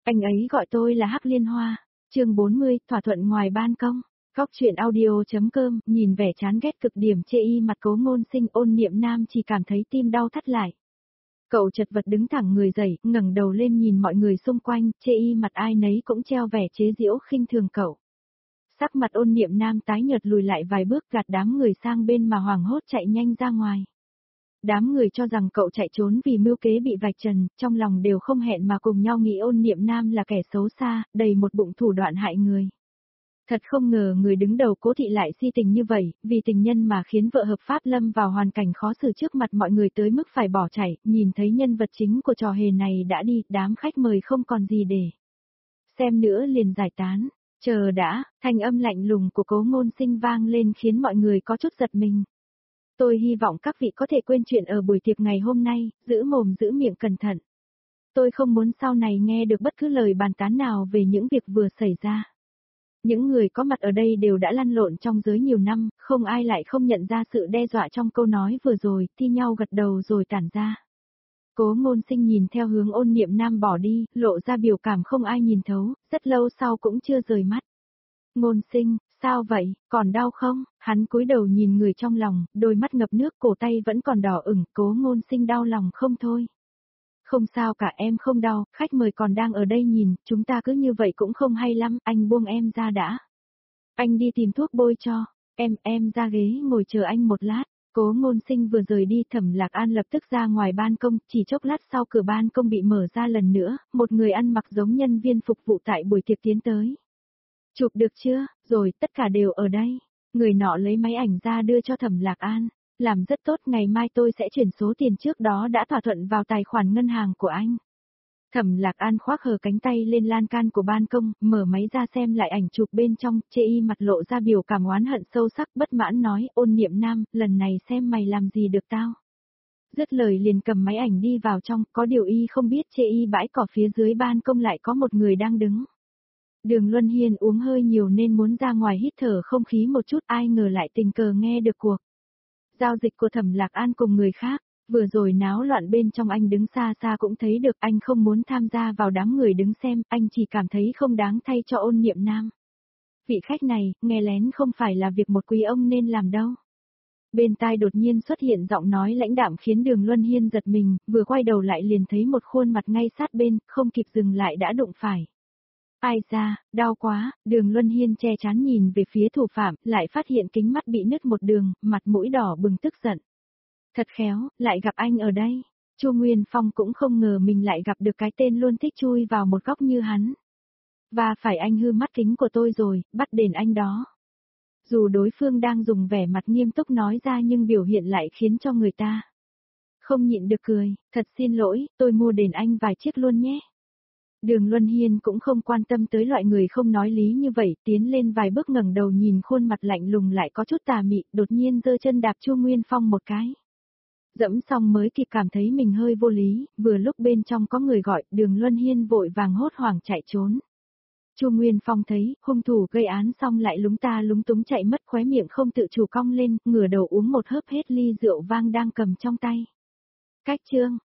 Anh ấy gọi tôi là Hắc Liên Hoa. Chương 40, thỏa thuận ngoài ban công. Góc truyện audio.com, nhìn vẻ chán ghét cực điểm chê y mặt Cố Ngôn Sinh, Ôn Niệm Nam chỉ cảm thấy tim đau thắt lại. Cậu chật vật đứng thẳng người dậy, ngẩng đầu lên nhìn mọi người xung quanh, chê y mặt ai nấy cũng treo vẻ chế giễu khinh thường cậu. Sắc mặt Ôn Niệm Nam tái nhợt lùi lại vài bước, gạt đám người sang bên mà hoảng hốt chạy nhanh ra ngoài. Đám người cho rằng cậu chạy trốn vì mưu kế bị vạch trần, trong lòng đều không hẹn mà cùng nhau nghĩ Ôn Niệm Nam là kẻ xấu xa, đầy một bụng thủ đoạn hại người. Thật không ngờ người đứng đầu Cố thị lại si tình như vậy, vì tình nhân mà khiến vợ hợp pháp lâm vào hoàn cảnh khó xử trước mặt mọi người tới mức phải bỏ chạy, nhìn thấy nhân vật chính của trò hề này đã đi, đám khách mời không còn gì để xem nữa liền giải tán. Chờ đã, thanh âm lạnh lùng của Cố Ngôn Sinh vang lên khiến mọi người có chút giật mình. Tôi hy vọng các vị có thể quên chuyện ở buổi tiệc ngày hôm nay, giữ mồm giữ miệng cẩn thận. Tôi không muốn sau này nghe được bất cứ lời bàn tán nào về những việc vừa xảy ra. Những người có mặt ở đây đều đã lăn lộn trong giới nhiều năm, không ai lại không nhận ra sự đe dọa trong câu nói vừa rồi, thi nhau gật đầu rồi tản ra. Cố Ngôn Sinh nhìn theo hướng Ôn Niệm Nam bỏ đi, lộ ra biểu cảm không ai nhìn thấu, rất lâu sau cũng chưa rời mắt. Ngôn Sinh, sao vậy, còn đau không? Hắn cúi đầu nhìn người trong lòng, đôi mắt ngập nước, cổ tay vẫn còn đỏ ửng, Cố Ngôn Sinh đau lòng không thôi. Không sao cả, em không đau, khách mời còn đang ở đây nhìn, chúng ta cứ như vậy cũng không hay lắm, anh buông em ra đã. Anh đi tìm thuốc bôi cho, em ra ghế ngồi chờ anh một lát. Cố Ngôn Sinh vừa rời đi, Thẩm Lạc An lập tức ra ngoài ban công, chỉ chốc lát sau cửa ban công bị mở ra lần nữa, một người ăn mặc giống nhân viên phục vụ tại buổi tiệc tiến tới. Chụp được chưa, rồi, tất cả đều ở đây. Người nọ lấy máy ảnh ra đưa cho Thẩm Lạc An. Làm rất tốt, ngày mai tôi sẽ chuyển số tiền trước đó đã thỏa thuận vào tài khoản ngân hàng của anh. Thẩm Lạc An khoác hờ cánh tay lên lan can của ban công, mở máy ra xem lại ảnh chụp bên trong, chê y mặt lộ ra biểu cảm oán hận sâu sắc, bất mãn nói, Ôn Niệm Nam, lần này xem mày làm gì được tao. Dứt lời liền cầm máy ảnh đi vào trong, có điều y không biết chê y bãi cỏ phía dưới ban công lại có một người đang đứng. Đường Luân Hiên uống hơi nhiều nên muốn ra ngoài hít thở không khí một chút, ai ngờ lại tình cờ nghe được cuộc giao dịch của Thẩm Lạc An cùng người khác. Vừa rồi náo loạn bên trong anh đứng xa xa cũng thấy được, anh không muốn tham gia vào đám người đứng xem, anh chỉ cảm thấy không đáng thay cho Ôn Niệm Nam. Vị khách này, nghe lén không phải là việc một quý ông nên làm đâu. Bên tai đột nhiên xuất hiện giọng nói lãnh đạm khiến Đường Luân Hiên giật mình, vừa quay đầu lại liền thấy một khuôn mặt ngay sát bên, không kịp dừng lại đã đụng phải. Ai da, đau quá, Đường Luân Hiên che chắn nhìn về phía thủ phạm, lại phát hiện kính mắt bị nứt một đường, mặt mũi đỏ bừng tức giận. Thật khéo, lại gặp anh ở đây. Chu Nguyên Phong cũng không ngờ mình lại gặp được cái tên luôn thích chui vào một góc như hắn. Và phải anh hư mắt kính của tôi rồi, bắt đền anh đó. Dù đối phương đang dùng vẻ mặt nghiêm túc nói ra nhưng biểu hiện lại khiến cho người ta không nhịn được cười, thật xin lỗi, tôi mua đền anh vài chiếc luôn nhé. Đường Luân Hiên cũng không quan tâm tới loại người không nói lý như vậy, tiến lên vài bước ngẩng đầu nhìn khuôn mặt lạnh lùng lại có chút tà mị, đột nhiên giơ chân đạp Chu Nguyên Phong một cái. Dẫm xong mới kịp cảm thấy mình hơi vô lý, vừa lúc bên trong có người gọi, Đường Luân Hiên vội vàng hốt hoảng chạy trốn. Chu Nguyên Phong thấy, hung thủ gây án xong lại lúng ta lúng túng chạy mất, khóe miệng không tự chủ cong lên, ngửa đầu uống một hớp hết ly rượu vang đang cầm trong tay. Cách chương